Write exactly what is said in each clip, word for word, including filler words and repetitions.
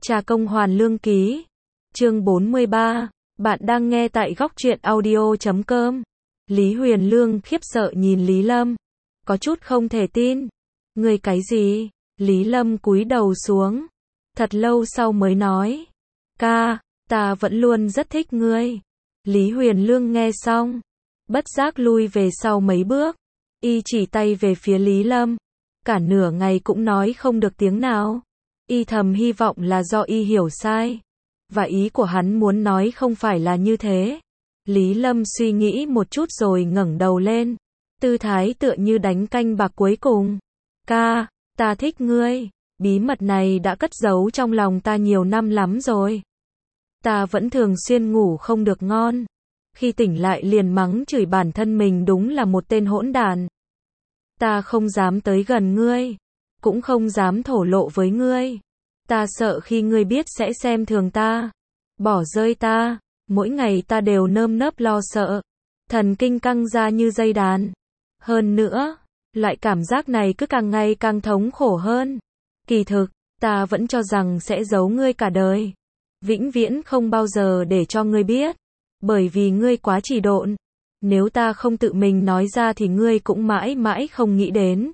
Trà Công Hoàn Lương Ký. Chương bốn mươi ba. Bạn đang nghe tại góc truyện audio chấm com. Lý Huyền Lương khiếp sợ nhìn Lý Lâm, có chút không thể tin. Ngươi cái gì? Lý Lâm cúi đầu xuống, thật lâu sau mới nói, ca, ta vẫn luôn rất thích ngươi. Lý Huyền Lương nghe xong, bất giác lui về sau mấy bước, y chỉ tay về phía Lý Lâm, cả nửa ngày cũng nói không được tiếng nào. Y thầm hy vọng là do y hiểu sai, và ý của hắn muốn nói không phải là như thế. Lý Lâm suy nghĩ một chút rồi ngẩng đầu lên, tư thái tựa như đánh canh bạc cuối cùng. Ca, ta thích ngươi, bí mật này đã cất giấu trong lòng ta nhiều năm lắm rồi. Ta vẫn thường xuyên ngủ không được ngon, khi tỉnh lại liền mắng chửi bản thân mình đúng là một tên hỗn đàn. Ta không dám tới gần ngươi, cũng không dám thổ lộ với ngươi. Ta sợ khi ngươi biết sẽ xem thường ta, bỏ rơi ta. Mỗi ngày ta đều nơm nớp lo sợ, thần kinh căng ra như dây đàn. Hơn nữa, loại cảm giác này cứ càng ngày càng thống khổ hơn. Kỳ thực, ta vẫn cho rằng sẽ giấu ngươi cả đời, vĩnh viễn không bao giờ để cho ngươi biết, bởi vì ngươi quá trì độn. Nếu ta không tự mình nói ra thì ngươi cũng mãi mãi không nghĩ đến.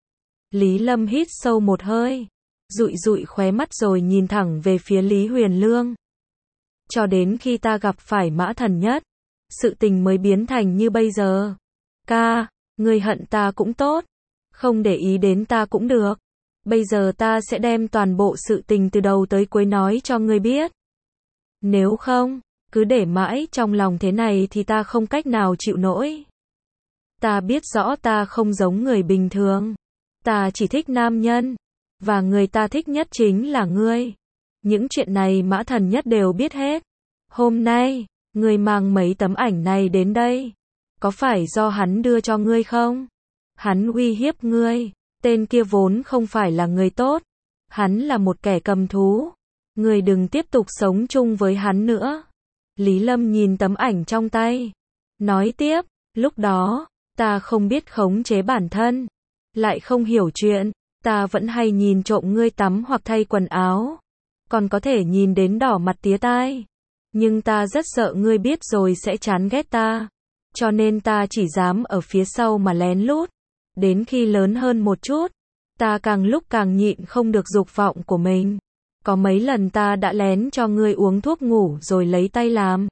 Lý Lâm hít sâu một hơi, dụi dụi khóe mắt rồi nhìn thẳng về phía Lý Huyền Lương. Cho đến khi ta gặp phải Mã Thần Nhất, sự tình mới biến thành như bây giờ. Ca, ngươi hận ta cũng tốt, không để ý đến ta cũng được. Bây giờ ta sẽ đem toàn bộ sự tình từ đầu tới cuối nói cho ngươi biết. Nếu không, cứ để mãi trong lòng thế này thì ta không cách nào chịu nổi. Ta biết rõ ta không giống người bình thường. Ta chỉ thích nam nhân, và người ta thích nhất chính là ngươi. Những chuyện này Mã Thần Nhất đều biết hết. Hôm nay, ngươi mang mấy tấm ảnh này đến đây, có phải do hắn đưa cho ngươi không? Hắn uy hiếp ngươi, tên kia vốn không phải là người tốt, hắn là một kẻ cầm thú. Ngươi đừng tiếp tục sống chung với hắn nữa. Lý Lâm nhìn tấm ảnh trong tay, nói tiếp, lúc đó, ta không biết khống chế bản thân, lại không hiểu chuyện, ta vẫn hay nhìn trộm ngươi tắm hoặc thay quần áo, còn có thể nhìn đến đỏ mặt tía tai. Nhưng ta rất sợ ngươi biết rồi sẽ chán ghét ta, cho nên ta chỉ dám ở phía sau mà lén lút. Đến khi lớn hơn một chút, ta càng lúc càng nhịn không được dục vọng của mình. Có mấy lần ta đã lén cho ngươi uống thuốc ngủ rồi lấy tay làm.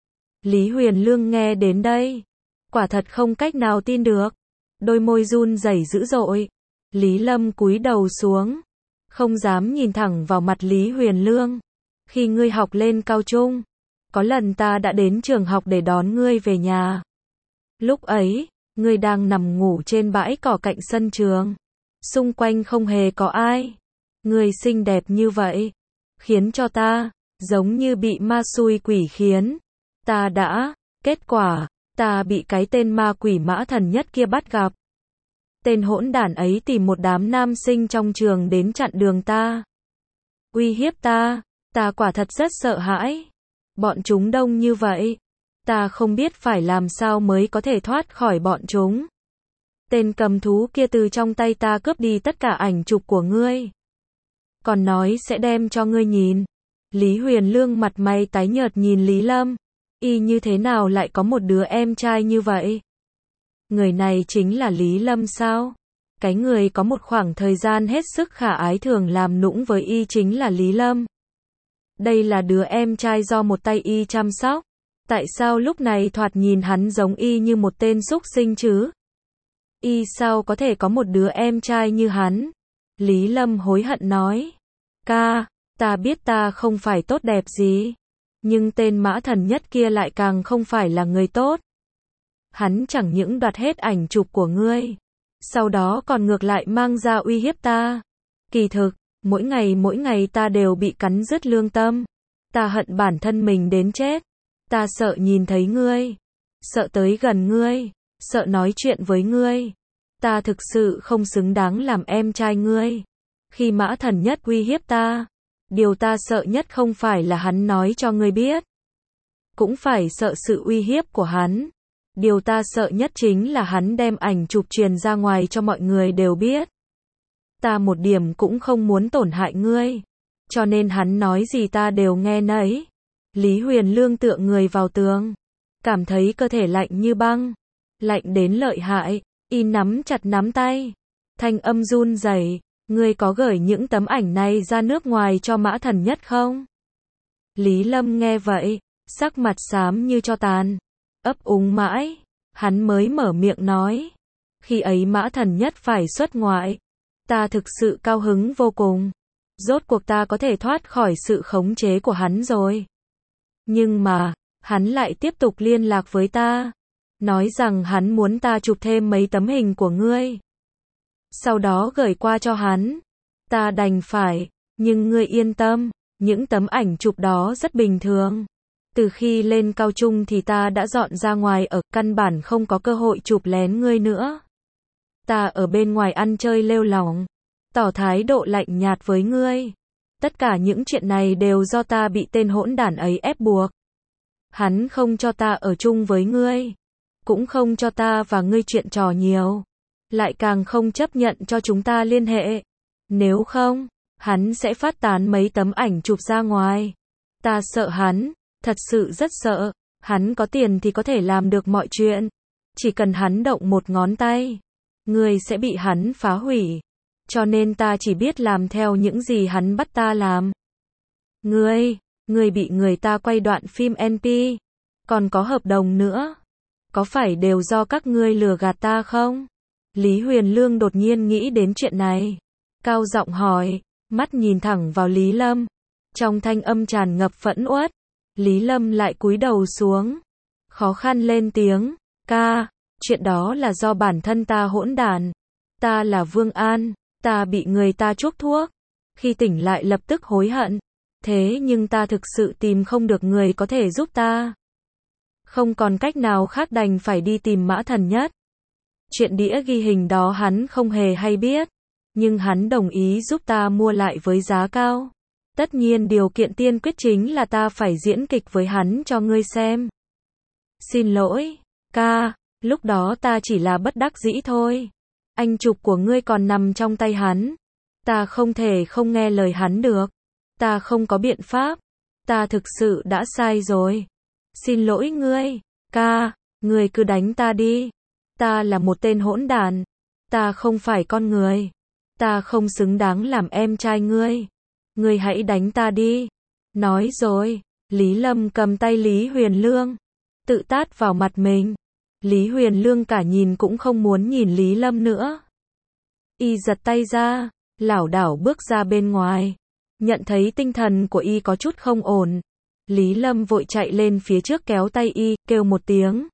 Lý Huyền Lương nghe đến đây, quả thật không cách nào tin được, đôi môi run rẩy dữ dội. Lý Lâm cúi đầu xuống, không dám nhìn thẳng vào mặt Lý Huyền Lương. Khi ngươi học lên cao trung, có lần ta đã đến trường học để đón ngươi về nhà. Lúc ấy, ngươi đang nằm ngủ trên bãi cỏ cạnh sân trường. Xung quanh không hề có ai. Ngươi xinh đẹp như vậy, khiến cho ta, giống như bị ma xui quỷ khiến. Ta đã, kết quả, ta bị cái tên ma quỷ Mã Thần Nhất kia bắt gặp. Tên hỗn đản ấy tìm một đám nam sinh trong trường đến chặn đường ta, uy hiếp ta. Ta quả thật rất sợ hãi. Bọn chúng đông như vậy, ta không biết phải làm sao mới có thể thoát khỏi bọn chúng. Tên cầm thú kia từ trong tay ta cướp đi tất cả ảnh chụp của ngươi, còn nói sẽ đem cho ngươi nhìn. Lý Huyền Lương mặt mày tái nhợt nhìn Lý Lâm, y như thế nào lại có một đứa em trai như vậy? Người này chính là Lý Lâm sao? Cái người có một khoảng thời gian hết sức khả ái thường làm nũng với y chính là Lý Lâm. Đây là đứa em trai do một tay y chăm sóc. Tại sao lúc này thoạt nhìn hắn giống y như một tên súc sinh chứ? Y sao có thể có một đứa em trai như hắn? Lý Lâm hối hận nói, ca, ta biết ta không phải tốt đẹp gì, nhưng tên Mã Thần Nhất kia lại càng không phải là người tốt. Hắn chẳng những đoạt hết ảnh chụp của ngươi, sau đó còn ngược lại mang ra uy hiếp ta. Kỳ thực, mỗi ngày mỗi ngày ta đều bị cắn rứt lương tâm. Ta hận bản thân mình đến chết. Ta sợ nhìn thấy ngươi, sợ tới gần ngươi, sợ nói chuyện với ngươi. Ta thực sự không xứng đáng làm em trai ngươi. Khi Mã Thần Nhất uy hiếp ta, điều ta sợ nhất không phải là hắn nói cho ngươi biết, cũng phải sợ sự uy hiếp của hắn. Điều ta sợ nhất chính là hắn đem ảnh chụp truyền ra ngoài cho mọi người đều biết. Ta một điểm cũng không muốn tổn hại ngươi. cho nên hắn nói gì ta đều nghe nấy. Lý Huyền Lương tựa người vào tường, cảm thấy cơ thể lạnh như băng, lạnh đến lợi hại, y nắm chặt nắm tay, thanh âm run rẩy, ngươi có gửi những tấm ảnh này ra nước ngoài cho Mã Thần Nhất không? Lý Lâm nghe vậy, sắc mặt xám như tro tàn, ấp úng mãi, hắn mới mở miệng nói, khi ấy Mã Thần Nhất phải xuất ngoại, ta thực sự cao hứng vô cùng, rốt cuộc ta có thể thoát khỏi sự khống chế của hắn rồi. Nhưng mà, hắn lại tiếp tục liên lạc với ta, nói rằng hắn muốn ta chụp thêm mấy tấm hình của ngươi, sau đó gửi qua cho hắn. Ta đành phải, nhưng ngươi yên tâm, những tấm ảnh chụp đó rất bình thường. Từ khi lên cao trung thì ta đã dọn ra ngoài ở, căn bản không có cơ hội chụp lén ngươi nữa. Ta ở bên ngoài ăn chơi lêu lỏng, tỏ thái độ lạnh nhạt với ngươi. Tất cả những chuyện này đều do ta bị tên hỗn đản ấy ép buộc. Hắn không cho ta ở chung với ngươi, cũng không cho ta và ngươi chuyện trò nhiều, lại càng không chấp nhận cho chúng ta liên hệ. Nếu không, hắn sẽ phát tán mấy tấm ảnh chụp ra ngoài. Ta sợ hắn, thật sự rất sợ. Hắn có tiền thì có thể làm được mọi chuyện. Chỉ cần hắn động một ngón tay, ngươi sẽ bị hắn phá hủy. Cho nên ta chỉ biết làm theo những gì hắn bắt ta làm. Ngươi, ngươi bị người ta quay đoạn phim en pê, còn có hợp đồng nữa. Có phải đều do các ngươi lừa gạt ta không? Lý Huyền Lương đột nhiên nghĩ đến chuyện này, cao giọng hỏi, mắt nhìn thẳng vào Lý Lâm, trong thanh âm tràn ngập phẫn uất. Lý Lâm lại cúi đầu xuống, khó khăn lên tiếng, ca, chuyện đó là do bản thân ta hỗn đản. Ta là Vương An, ta bị người ta chuốc thuốc, khi tỉnh lại lập tức hối hận. Thế nhưng ta thực sự tìm không được người có thể giúp ta. Không còn cách nào khác đành phải đi tìm Mã Thần Nhất. Chuyện đĩa ghi hình đó hắn không hề hay biết, nhưng hắn đồng ý giúp ta mua lại với giá cao. Tất nhiên điều kiện tiên quyết chính là ta phải diễn kịch với hắn cho ngươi xem. Xin lỗi, ca, lúc đó ta chỉ là bất đắc dĩ thôi. Anh chụp của ngươi còn nằm trong tay hắn. Ta không thể không nghe lời hắn được. Ta không có biện pháp. Ta thực sự đã sai rồi. Xin lỗi ngươi, ca, ngươi cứ đánh ta đi. Ta là một tên hỗn đản. Ta không phải con người. Ta không xứng đáng làm em trai ngươi. Ngươi hãy đánh ta đi. Nói rồi, Lý Lâm cầm tay Lý Huyền Lương, tự tát vào mặt mình. Lý Huyền Lương cả nhìn cũng không muốn nhìn Lý Lâm nữa. Y giật tay ra, lảo đảo bước ra bên ngoài. Nhận thấy tinh thần của y có chút không ổn, Lý Lâm vội chạy lên phía trước kéo tay y, kêu một tiếng.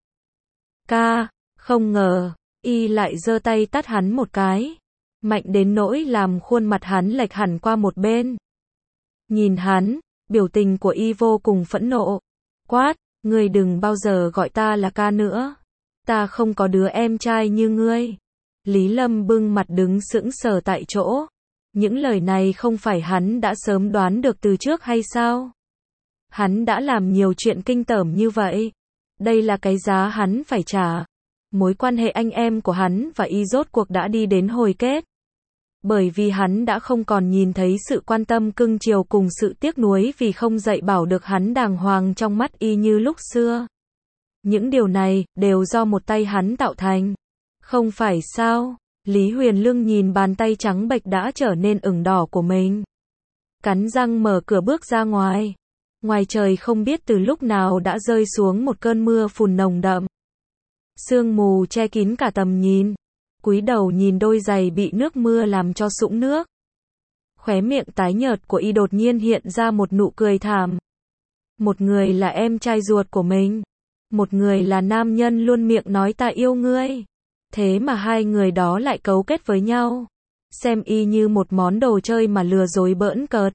Ca, không ngờ, y lại giơ tay tát hắn một cái. Mạnh đến nỗi làm khuôn mặt hắn lệch hẳn qua một bên. Nhìn hắn, biểu tình của y vô cùng phẫn nộ. Quát, ngươi đừng bao giờ gọi ta là ca nữa. Ta không có đứa em trai như ngươi. Lý Lâm bưng mặt đứng sững sờ tại chỗ. Những lời này không phải hắn đã sớm đoán được từ trước hay sao? Hắn đã làm nhiều chuyện kinh tởm như vậy. Đây là cái giá hắn phải trả. Mối quan hệ anh em của hắn và y rốt cuộc đã đi đến hồi kết. Bởi vì hắn đã không còn nhìn thấy sự quan tâm cưng chiều cùng sự tiếc nuối vì không dạy bảo được hắn đàng hoàng trong mắt y như lúc xưa. Những điều này đều do một tay hắn tạo thành. Không phải sao? Lý Huyền Lương nhìn bàn tay trắng bệch đã trở nên ửng đỏ của mình. Cắn răng mở cửa bước ra ngoài. Ngoài trời không biết từ lúc nào đã rơi xuống một cơn mưa phùn nồng đậm. Sương mù che kín cả tầm nhìn. Cúi đầu nhìn đôi giày bị nước mưa làm cho sũng nước. Khóe miệng tái nhợt của y đột nhiên hiện ra một nụ cười thảm. Một người là em trai ruột của mình. Một người là nam nhân luôn miệng nói ta yêu ngươi. Thế mà hai người đó lại cấu kết với nhau. Xem y như một món đồ chơi mà lừa dối bỡn cợt.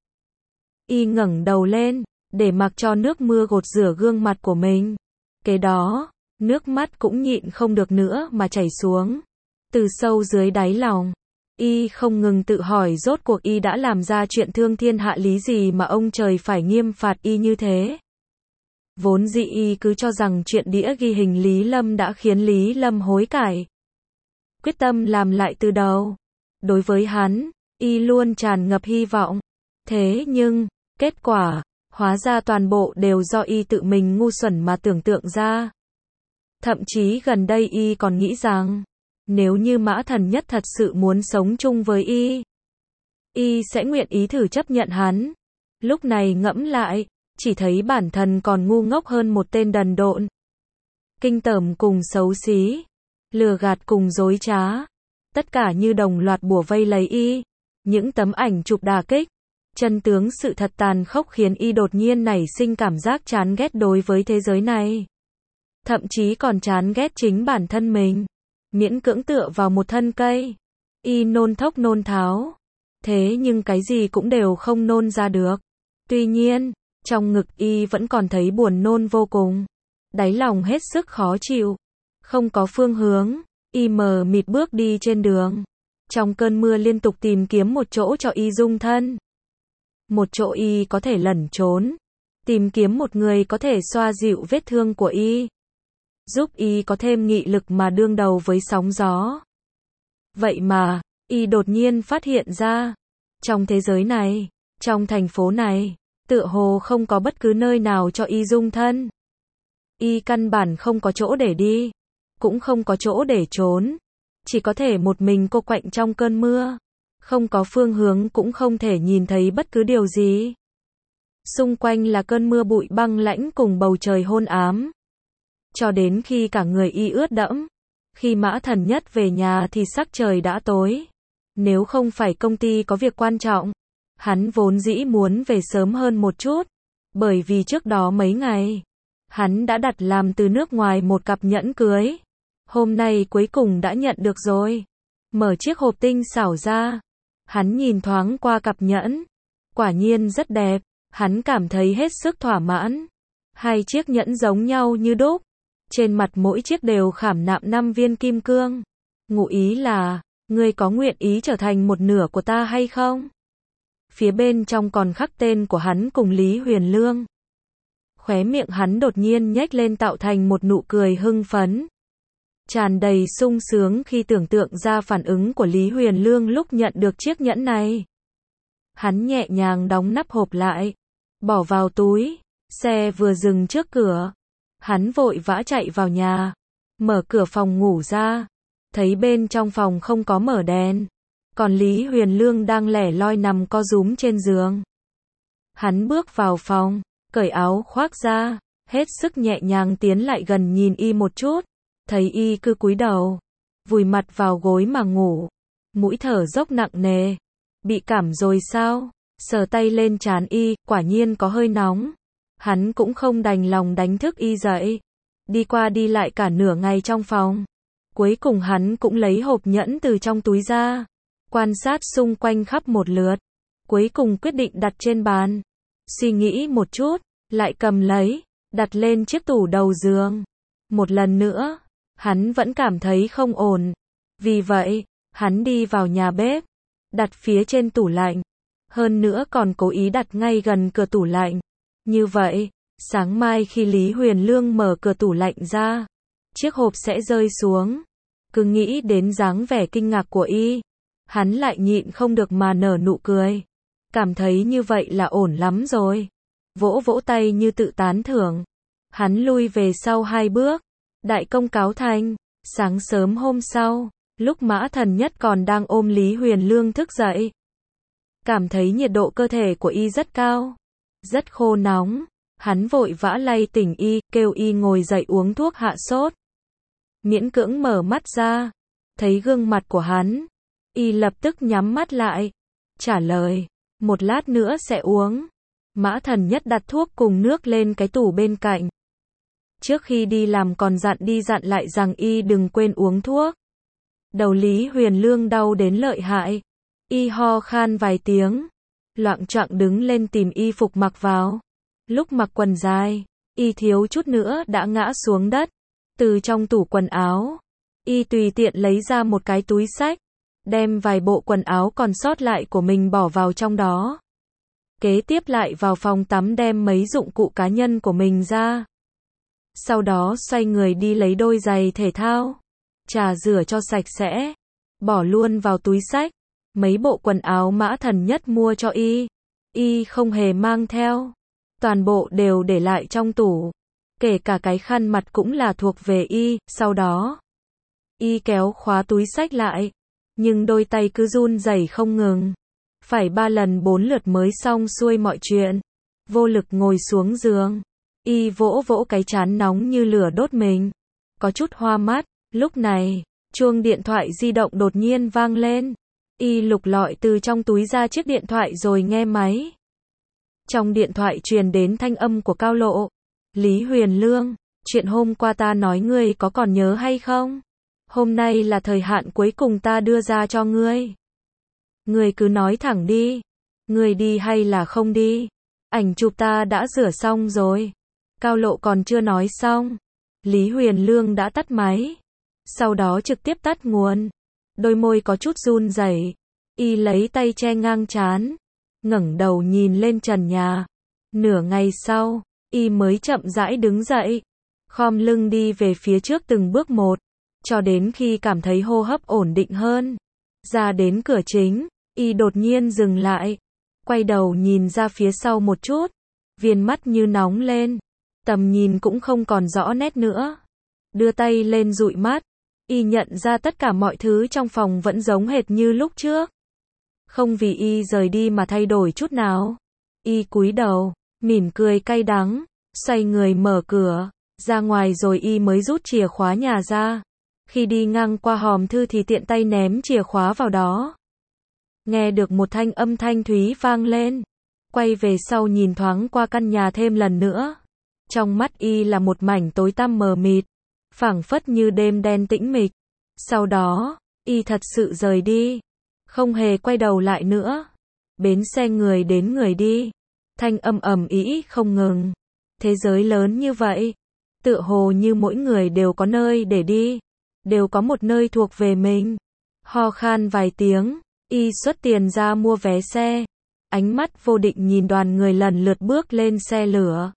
Y ngẩng đầu lên, để mặc cho nước mưa gột rửa gương mặt của mình. Kế đó, nước mắt cũng nhịn không được nữa mà chảy xuống. Từ sâu dưới đáy lòng, y không ngừng tự hỏi rốt cuộc y đã làm ra chuyện thương thiên hạ lý gì mà ông trời phải nghiêm phạt y như thế. Vốn dĩ y cứ cho rằng chuyện đĩa ghi hình Lý Lâm đã khiến Lý Lâm hối cải. Quyết tâm làm lại từ đầu. Đối với hắn, y luôn tràn ngập hy vọng. Thế nhưng, kết quả, hóa ra toàn bộ đều do y tự mình ngu xuẩn mà tưởng tượng ra. Thậm chí gần đây y còn nghĩ rằng, nếu như Mã Thần Nhất thật sự muốn sống chung với y, y sẽ nguyện ý thử chấp nhận hắn. Lúc này ngẫm lại, chỉ thấy bản thân còn ngu ngốc hơn một tên đần độn. Kinh tởm cùng xấu xí, lừa gạt cùng dối trá, tất cả như đồng loạt bủa vây lấy y. Những tấm ảnh chụp đả kích, chân tướng sự thật tàn khốc khiến y đột nhiên nảy sinh cảm giác chán ghét đối với thế giới này. Thậm chí còn chán ghét chính bản thân mình. Miễn cưỡng tựa vào một thân cây, y nôn thốc nôn tháo. Thế nhưng cái gì cũng đều không nôn ra được. Tuy nhiên, trong ngực y vẫn còn thấy buồn nôn vô cùng. Đáy lòng hết sức khó chịu. Không có phương hướng, y mờ mịt bước đi trên đường. Trong cơn mưa liên tục tìm kiếm một chỗ cho y dung thân. Một chỗ y có thể lẩn trốn. Tìm kiếm một người có thể xoa dịu vết thương của y. Giúp y có thêm nghị lực mà đương đầu với sóng gió. Vậy mà, y đột nhiên phát hiện ra, trong thế giới này, trong thành phố này, tựa hồ không có bất cứ nơi nào cho y dung thân. Y căn bản không có chỗ để đi, cũng không có chỗ để trốn, chỉ có thể một mình cô quạnh trong cơn mưa, không có phương hướng cũng không thể nhìn thấy bất cứ điều gì. Xung quanh là cơn mưa bụi băng lãnh cùng bầu trời hôn ám. Cho đến khi cả người y ướt đẫm, khi Mã Thần Nhất về nhà thì sắc trời đã tối. Nếu không phải công ty có việc quan trọng, hắn vốn dĩ muốn về sớm hơn một chút, bởi vì trước đó mấy ngày, hắn đã đặt làm từ nước ngoài một cặp nhẫn cưới. Hôm nay cuối cùng đã nhận được rồi. Mở chiếc hộp tinh xảo ra, hắn nhìn thoáng qua cặp nhẫn, quả nhiên rất đẹp, hắn cảm thấy hết sức thỏa mãn. Hai chiếc nhẫn giống nhau như đúc, trên mặt mỗi chiếc đều khảm nạm năm viên kim cương. Ngụ ý là, ngươi có nguyện ý trở thành một nửa của ta hay không? Phía bên trong còn khắc tên của hắn cùng Lý Huyền Lương. Khóe miệng hắn đột nhiên nhếch lên tạo thành một nụ cười hưng phấn. Tràn đầy sung sướng khi tưởng tượng ra phản ứng của Lý Huyền Lương lúc nhận được chiếc nhẫn này. Hắn nhẹ nhàng đóng nắp hộp lại, bỏ vào túi, xe vừa dừng trước cửa. Hắn vội vã chạy vào nhà, mở cửa phòng ngủ ra, thấy bên trong phòng không có mở đèn, còn Lý Huyền Lương đang lẻ loi nằm co rúm trên giường. Hắn bước vào phòng, cởi áo khoác ra, hết sức nhẹ nhàng tiến lại gần nhìn y một chút, thấy y cứ cúi đầu, vùi mặt vào gối mà ngủ, mũi thở dốc nặng nề. Bị cảm rồi sao? Sờ tay lên trán y, quả nhiên có hơi nóng. Hắn cũng không đành lòng đánh thức y dậy. Đi qua đi lại cả nửa ngày trong phòng. Cuối cùng hắn cũng lấy hộp nhẫn từ trong túi ra. Quan sát xung quanh khắp một lượt. Cuối cùng quyết định đặt trên bàn. Suy nghĩ một chút, lại cầm lấy, đặt lên chiếc tủ đầu giường. Một lần nữa, hắn vẫn cảm thấy không ổn. Vì vậy, hắn đi vào nhà bếp, đặt phía trên tủ lạnh. Hơn nữa còn cố ý đặt ngay gần cửa tủ lạnh. Như vậy, sáng mai khi Lý Huyền Lương mở cửa tủ lạnh ra, chiếc hộp sẽ rơi xuống. Cứ nghĩ đến dáng vẻ kinh ngạc của y, hắn lại nhịn không được mà nở nụ cười. Cảm thấy như vậy là ổn lắm rồi. Vỗ vỗ tay như tự tán thưởng. Hắn lui về sau hai bước. Đại công cáo thành. Sáng sớm hôm sau, lúc Mã Thần Nhất còn đang ôm Lý Huyền Lương thức dậy, cảm thấy nhiệt độ cơ thể của y rất cao, rất khô nóng. Hắn vội vã lay tỉnh y, kêu y ngồi dậy uống thuốc hạ sốt. Miễn cưỡng mở mắt ra, thấy gương mặt của hắn, y lập tức nhắm mắt lại, trả lời, một lát nữa sẽ uống. Mã Thần Nhất đặt thuốc cùng nước lên cái tủ bên cạnh. Trước khi đi làm còn dặn đi dặn lại rằng y đừng quên uống thuốc. Đầu Lý Huyền Lương đau đến lợi hại, y ho khan vài tiếng, loạng choạng đứng lên tìm y phục mặc vào. Lúc mặc quần dài, y thiếu chút nữa đã ngã xuống đất. Từ trong tủ quần áo, y tùy tiện lấy ra một cái túi xách, đem vài bộ quần áo còn sót lại của mình bỏ vào trong đó. Kế tiếp lại vào phòng tắm đem mấy dụng cụ cá nhân của mình ra. Sau đó xoay người đi lấy đôi giày thể thao, chà rửa cho sạch sẽ, bỏ luôn vào túi xách mấy bộ quần áo Mã Thần Nhất mua cho y. Y không hề mang theo. Toàn bộ đều để lại trong tủ. Kể cả cái khăn mặt cũng là thuộc về Y, sau đó. Y kéo khóa túi xách lại. Nhưng đôi tay cứ run rẩy không ngừng. Phải ba lần bốn lượt mới xong xuôi mọi chuyện. Vô lực ngồi xuống giường. Y vỗ vỗ cái trán nóng như lửa đốt mình. Có chút hoa mắt. Lúc này, chuông điện thoại di động đột nhiên vang lên. Y lục lọi từ trong túi ra chiếc điện thoại rồi nghe máy. Trong điện thoại truyền đến thanh âm của Cao Lộ. Lý Huyền Lương, chuyện hôm qua ta nói ngươi có còn nhớ hay không? Hôm nay là thời hạn cuối cùng ta đưa ra cho ngươi. Ngươi cứ nói thẳng đi. Ngươi đi hay là không đi? Ảnh chụp ta đã rửa xong rồi. Cao Lộ còn chưa nói xong. Lý Huyền Lương đã tắt máy. Sau đó trực tiếp tắt nguồn. Đôi môi có chút run rẩy. Y lấy tay che ngang trán. Ngẩng đầu nhìn lên trần nhà. Nửa ngày sau, Y mới chậm rãi đứng dậy. Khom lưng đi về phía trước từng bước một. Cho đến khi cảm thấy hô hấp ổn định hơn. Ra đến cửa chính, Y đột nhiên dừng lại. Quay đầu nhìn ra phía sau một chút. Viền mắt như nóng lên. Tầm nhìn cũng không còn rõ nét nữa. Đưa tay lên dụi mắt. Y nhận ra tất cả mọi thứ trong phòng vẫn giống hệt như lúc trước. Không vì Y rời đi mà thay đổi chút nào. Y cúi đầu, mỉm cười cay đắng, xoay người mở cửa, ra ngoài rồi Y mới rút chìa khóa nhà ra. Khi đi ngang qua hòm thư thì tiện tay ném chìa khóa vào đó. Nghe được một thanh âm thanh thúy vang lên. Quay về sau nhìn thoáng qua căn nhà thêm lần nữa. Trong mắt Y là một mảnh tối tăm mờ mịt. Phảng phất như đêm đen tĩnh mịch. Sau đó, Y thật sự rời đi. Không hề quay đầu lại nữa. Bến xe người đến người đi. Thanh âm ầm ĩ không ngừng. Thế giới lớn như vậy. Tựa hồ như mỗi người đều có nơi để đi. Đều có một nơi thuộc về mình. Ho khan vài tiếng. Y xuất tiền ra mua vé xe. Ánh mắt vô định nhìn đoàn người lần lượt bước lên xe lửa.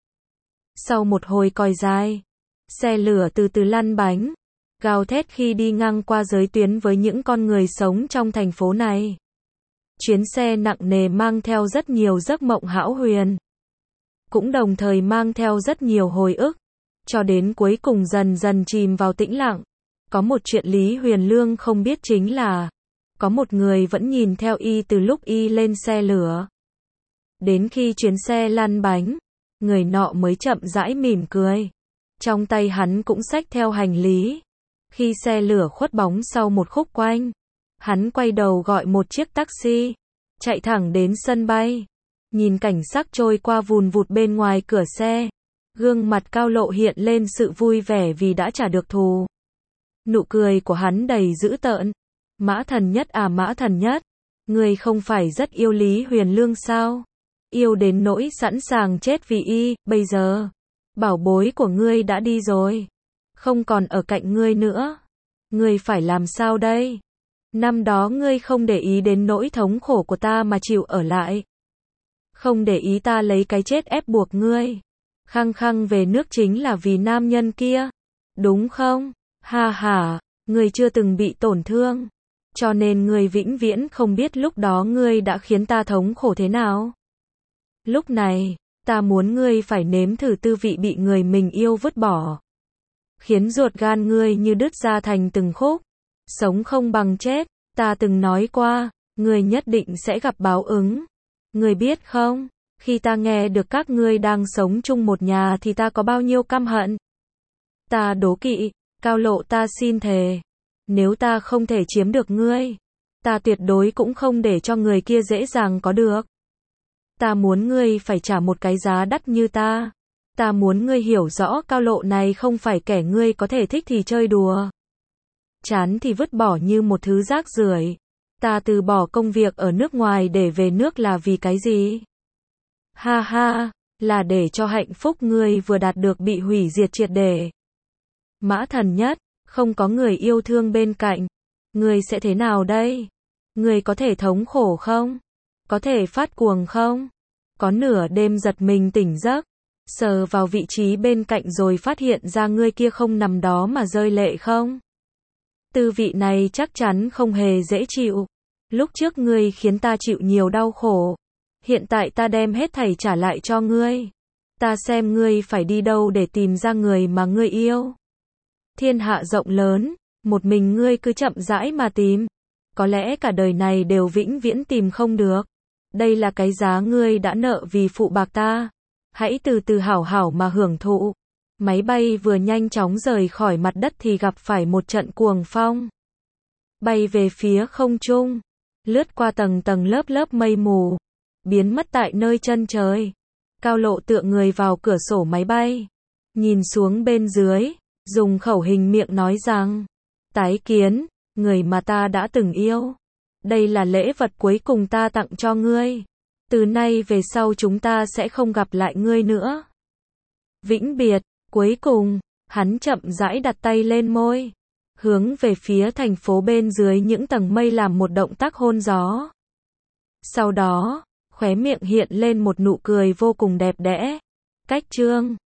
Sau một hồi còi dài. Xe lửa từ từ lăn bánh. Gào thét khi đi ngang qua giới tuyến với những con người sống trong thành phố này. Chuyến xe nặng nề mang theo rất nhiều giấc mộng hão huyền. Cũng đồng thời mang theo rất nhiều hồi ức. Cho đến cuối cùng dần dần chìm vào tĩnh lặng. Có một chuyện Lý Huyền Lương không biết chính là có một người vẫn nhìn theo Y từ lúc Y lên xe lửa. Đến khi chuyến xe lăn bánh, người nọ mới chậm rãi mỉm cười. Trong tay hắn cũng xách theo hành lý. Khi xe lửa khuất bóng sau một khúc quanh, hắn quay đầu gọi một chiếc taxi, chạy thẳng đến sân bay. Nhìn cảnh sắc trôi qua vùn vụt bên ngoài cửa xe, gương mặt Cao Lộ hiện lên sự vui vẻ vì đã trả được thù. Nụ cười của hắn đầy dữ tợn. Mã Thần Nhất à Mã Thần Nhất, ngươi không phải rất yêu Lý Huyền Lương sao? Yêu đến nỗi sẵn sàng chết vì Y, bây giờ, bảo bối của ngươi đã đi rồi. Không còn ở cạnh ngươi nữa. Ngươi phải làm sao đây? Năm đó ngươi không để ý đến nỗi thống khổ của ta mà chịu ở lại. Không để ý ta lấy cái chết ép buộc ngươi. Khăng khăng về nước chính là vì nam nhân kia. Đúng không? Ha ha, ngươi chưa từng bị tổn thương. Cho nên ngươi vĩnh viễn không biết lúc đó ngươi đã khiến ta thống khổ thế nào. Lúc này, ta muốn ngươi phải nếm thử tư vị bị người mình yêu vứt bỏ. Khiến ruột gan ngươi như đứt ra thành từng khúc. Sống không bằng chết, ta từng nói qua, ngươi nhất định sẽ gặp báo ứng. Ngươi biết không, khi ta nghe được các ngươi đang sống chung một nhà thì ta có bao nhiêu căm hận. Ta đố kỵ, Cao Lộ ta xin thề. Nếu ta không thể chiếm được ngươi, ta tuyệt đối cũng không để cho người kia dễ dàng có được. Ta muốn ngươi phải trả một cái giá đắt như ta. Ta muốn ngươi hiểu rõ Cao Lộ này không phải kẻ ngươi có thể thích thì chơi đùa. Chán thì vứt bỏ như một thứ rác rưởi. Ta từ bỏ công việc ở nước ngoài để về nước là vì cái gì? Ha ha, là để cho hạnh phúc ngươi vừa đạt được bị hủy diệt triệt để. Mã Thần Nhất, không có người yêu thương bên cạnh, ngươi sẽ thế nào đây? Ngươi có thể thống khổ không? Có thể phát cuồng không? Có nửa đêm giật mình tỉnh giấc, sờ vào vị trí bên cạnh rồi phát hiện ra ngươi kia không nằm đó mà rơi lệ không? Tư vị này chắc chắn không hề dễ chịu. Lúc trước ngươi khiến ta chịu nhiều đau khổ. Hiện tại ta đem hết thảy trả lại cho ngươi. Ta xem ngươi phải đi đâu để tìm ra người mà ngươi yêu. Thiên hạ rộng lớn, một mình ngươi cứ chậm rãi mà tìm. Có lẽ cả đời này đều vĩnh viễn tìm không được. Đây là cái giá ngươi đã nợ vì phụ bạc ta. Hãy từ từ hảo hảo mà hưởng thụ. Máy bay vừa nhanh chóng rời khỏi mặt đất thì gặp phải một trận cuồng phong. Bay về phía không trung, lướt qua tầng tầng lớp lớp mây mù, biến mất tại nơi chân trời. Cao Lộ tựa người vào cửa sổ máy bay, nhìn xuống bên dưới, dùng khẩu hình miệng nói rằng, tái kiến, người mà ta đã từng yêu. Đây là lễ vật cuối cùng ta tặng cho ngươi. Từ nay về sau chúng ta sẽ không gặp lại ngươi nữa. Vĩnh biệt. Cuối cùng, hắn chậm rãi đặt tay lên môi, hướng về phía thành phố bên dưới những tầng mây làm một động tác hôn gió. Sau đó, khóe miệng hiện lên một nụ cười vô cùng đẹp đẽ. Cách chương